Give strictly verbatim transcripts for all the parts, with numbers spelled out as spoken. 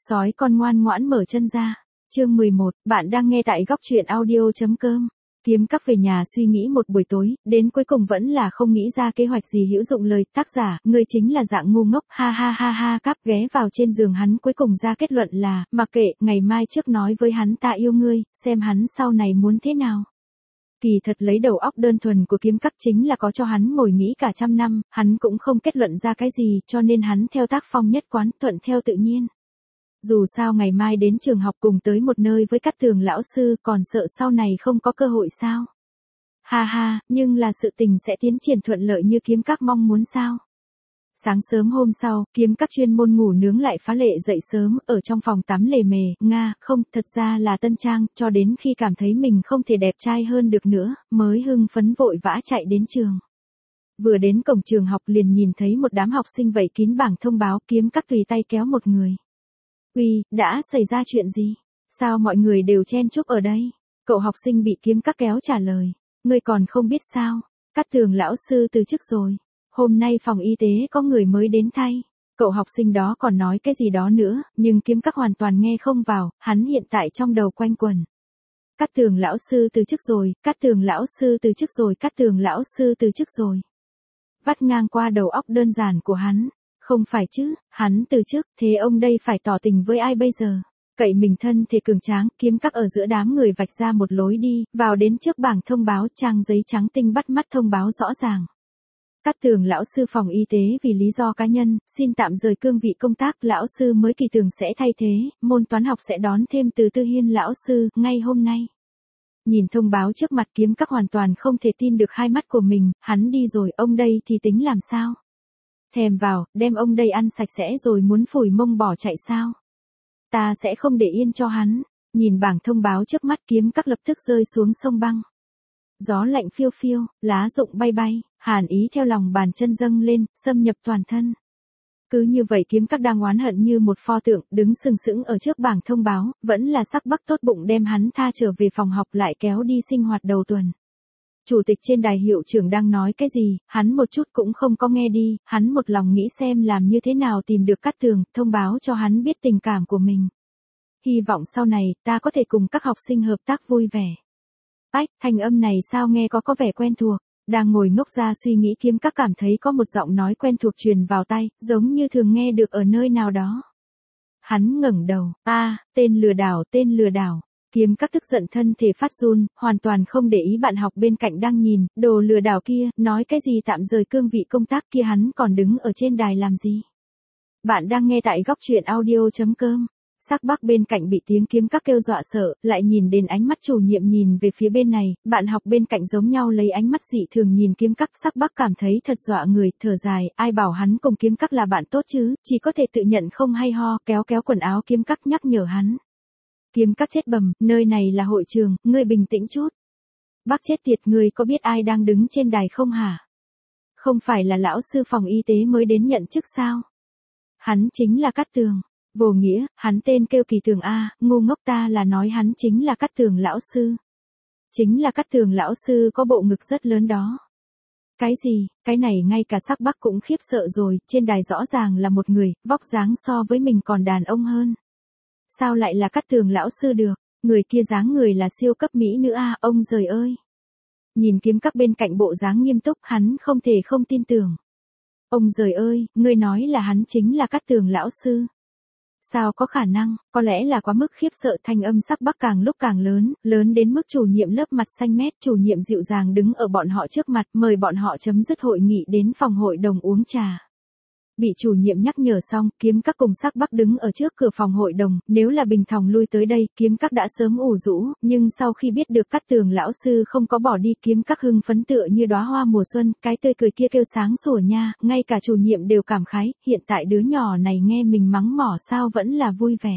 Sói con ngoan ngoãn mở chân ra. Chương mười một, bạn đang nghe tại góc truyện audio.com. Kiếm Các về nhà suy nghĩ một buổi tối, đến cuối cùng vẫn là không nghĩ ra kế hoạch gì hữu dụng lời. Tác giả, người chính là dạng ngu ngốc, ha ha ha ha. Cáp ghé vào trên giường hắn cuối cùng ra kết luận là, mặc kệ, ngày mai trước nói với hắn ta yêu ngươi, xem hắn sau này muốn thế nào. Kỳ thật lấy đầu óc đơn thuần của Kiếm Các chính là có cho hắn ngồi nghĩ cả trăm năm, hắn cũng không kết luận ra cái gì, cho nên hắn theo tác phong nhất quán, thuận theo tự nhiên. Dù sao ngày mai đến trường học cùng tới một nơi với Cát Tường lão sư, còn sợ sau này không có cơ hội sao? Ha ha, nhưng là sự tình sẽ tiến triển thuận lợi như Kiếm Các mong muốn sao? Sáng sớm hôm sau, Kiếm Các chuyên môn ngủ nướng lại phá lệ dậy sớm, ở trong phòng tắm lề mề, nga, không, thật ra là tân trang, cho đến khi cảm thấy mình không thể đẹp trai hơn được nữa, mới hưng phấn vội vã chạy đến trường. Vừa đến cổng trường học liền nhìn thấy một đám học sinh vây kín bảng thông báo, Kiếm Các tùy tay kéo một người. Uy, đã xảy ra chuyện gì? Sao mọi người đều chen chúc ở đây? Cậu học sinh bị Kiếm Các kéo trả lời. Ngươi còn không biết sao? Cát Tường lão sư từ chức rồi. Hôm nay phòng y tế có người mới đến thay. Cậu học sinh đó còn nói cái gì đó nữa, nhưng Kiếm Các hoàn toàn nghe không vào, hắn hiện tại trong đầu quanh quẩn. Cát Tường lão sư từ chức rồi, Cát Tường lão sư từ chức rồi, Cát Tường lão sư từ chức rồi. Vắt ngang qua đầu óc đơn giản của hắn. Không phải chứ, hắn từ chức, thế ông đây phải tỏ tình với ai bây giờ? Cậy mình thân thể cường tráng, Kiếm Các ở giữa đám người vạch ra một lối đi, vào đến trước bảng thông báo, trang giấy trắng tinh bắt mắt thông báo rõ ràng. Cát Tường lão sư phòng y tế vì lý do cá nhân, xin tạm rời cương vị công tác, lão sư mới Kỳ Tường sẽ thay thế, môn toán học sẽ đón thêm từ Tư Hiên lão sư, ngay hôm nay. Nhìn thông báo trước mặt Kiếm Các hoàn toàn không thể tin được hai mắt của mình, hắn đi rồi, ông đây thì tính làm sao? Thèm vào, đem ông đây ăn sạch sẽ rồi muốn phủi mông bỏ chạy sao? Ta sẽ không để yên cho hắn. Nhìn bảng thông báo trước mắt Kiếm Các lập tức rơi xuống sông băng. Gió lạnh phiêu phiêu, lá rụng bay bay, hàn ý theo lòng bàn chân dâng lên, xâm nhập toàn thân. Cứ như vậy Kiếm Các đang oán hận như một pho tượng, đứng sừng sững ở trước bảng thông báo, vẫn là Sắc Bắc tốt bụng đem hắn tha trở về phòng học lại kéo đi sinh hoạt đầu tuần. Chủ tịch trên đài hiệu trưởng đang nói cái gì, hắn một chút cũng không có nghe đi, hắn một lòng nghĩ xem làm như thế nào tìm được Cát Tường, thông báo cho hắn biết tình cảm của mình. Hy vọng sau này, ta có thể cùng các học sinh hợp tác vui vẻ. Ách, thanh âm này sao nghe có có vẻ quen thuộc, đang ngồi ngốc ra suy nghĩ Kiếm Các cảm thấy có một giọng nói quen thuộc truyền vào tai, giống như thường nghe được ở nơi nào đó. Hắn ngẩng đầu, a, tên lừa đảo, tên lừa đảo. Kiếm Các tức giận thân thể phát run, hoàn toàn không để ý bạn học bên cạnh đang nhìn, đồ lừa đảo kia, nói cái gì tạm rời cương vị công tác kia hắn còn đứng ở trên đài làm gì. Bạn đang nghe tại góc truyện audio.com. Sắc Bắc bên cạnh bị tiếng Kiếm Các kêu dọa sợ, lại nhìn đến ánh mắt chủ nhiệm nhìn về phía bên này, bạn học bên cạnh giống nhau lấy ánh mắt dị thường nhìn Kiếm Các. Sắc Bắc cảm thấy thật dọa người, thở dài, ai bảo hắn cùng Kiếm Các là bạn tốt chứ, chỉ có thể tự nhận không hay ho, kéo kéo quần áo Kiếm Các nhắc nhở hắn. Kiếm Các chết bầm, nơi này là hội trường, ngươi bình tĩnh chút. Bác chết tiệt, ngươi có biết ai đang đứng trên đài không hả? Không phải là lão sư phòng y tế mới đến nhận chức sao? Hắn chính là Cát Tường. Vô nghĩa, hắn tên kêu Kỳ Tường a, ngu ngốc, ta là nói hắn chính là Cát Tường lão sư. Chính là Cát Tường lão sư có bộ ngực rất lớn đó. Cái gì, cái này ngay cả Sắc Bắc cũng khiếp sợ rồi, trên đài rõ ràng là một người, vóc dáng so với mình còn đàn ông hơn. Sao lại là Cát Tường lão sư được, người kia dáng người là siêu cấp mỹ nữ a, ông giời ơi. Nhìn Kiếm Các bên cạnh bộ dáng nghiêm túc, hắn không thể không tin tưởng. Ông giời ơi, ngươi nói là hắn chính là Cát Tường lão sư. Sao có khả năng, có lẽ là quá mức khiếp sợ, thanh âm Sắc Bắc càng lúc càng lớn, lớn đến mức chủ nhiệm lớp mặt xanh mét, chủ nhiệm dịu dàng đứng ở bọn họ trước mặt, mời bọn họ chấm dứt hội nghị đến phòng hội đồng uống trà. Bị chủ nhiệm nhắc nhở xong, Kiếm Các cùng Sắc Bắc đứng ở trước cửa phòng hội đồng, nếu là bình thường lui tới đây, Kiếm Các đã sớm ủ rũ, nhưng sau khi biết được Cát Tường lão sư không có bỏ đi, Kiếm Các hưng phấn tựa như đóa hoa mùa xuân, cái tươi cười kia kêu sáng sủa nha, ngay cả chủ nhiệm đều cảm khái, hiện tại đứa nhỏ này nghe mình mắng mỏ sao vẫn là vui vẻ.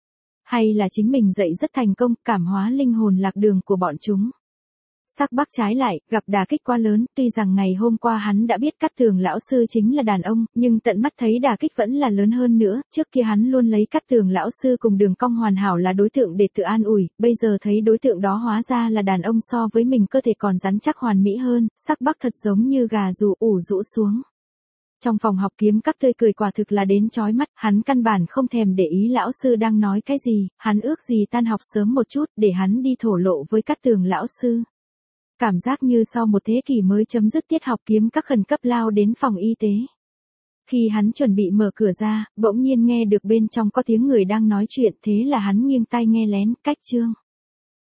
Hay là chính mình dạy rất thành công, cảm hóa linh hồn lạc đường của bọn chúng. Sắc Bắc trái lại, gặp đả kích quá lớn, tuy rằng ngày hôm qua hắn đã biết Cát Tường lão sư chính là đàn ông, nhưng tận mắt thấy đả kích vẫn là lớn hơn nữa, trước kia hắn luôn lấy Cát Tường lão sư cùng Đường Cong hoàn hảo là đối tượng để tự an ủi, bây giờ thấy đối tượng đó hóa ra là đàn ông so với mình cơ thể còn rắn chắc hoàn mỹ hơn, Sắc Bắc thật giống như gà rù ủ rũ xuống. Trong phòng học kiếm các tươi cười quả thực là đến chói mắt, hắn căn bản không thèm để ý lão sư đang nói cái gì, hắn ước gì tan học sớm một chút để hắn đi thổ lộ với Cát Tường lão sư. Cảm giác như sau một thế kỷ mới chấm dứt tiết học kiếm các khẩn cấp lao đến phòng y tế. Khi hắn chuẩn bị mở cửa ra, bỗng nhiên nghe được bên trong có tiếng người đang nói chuyện, thế là hắn nghiêng tai nghe lén, cách Trương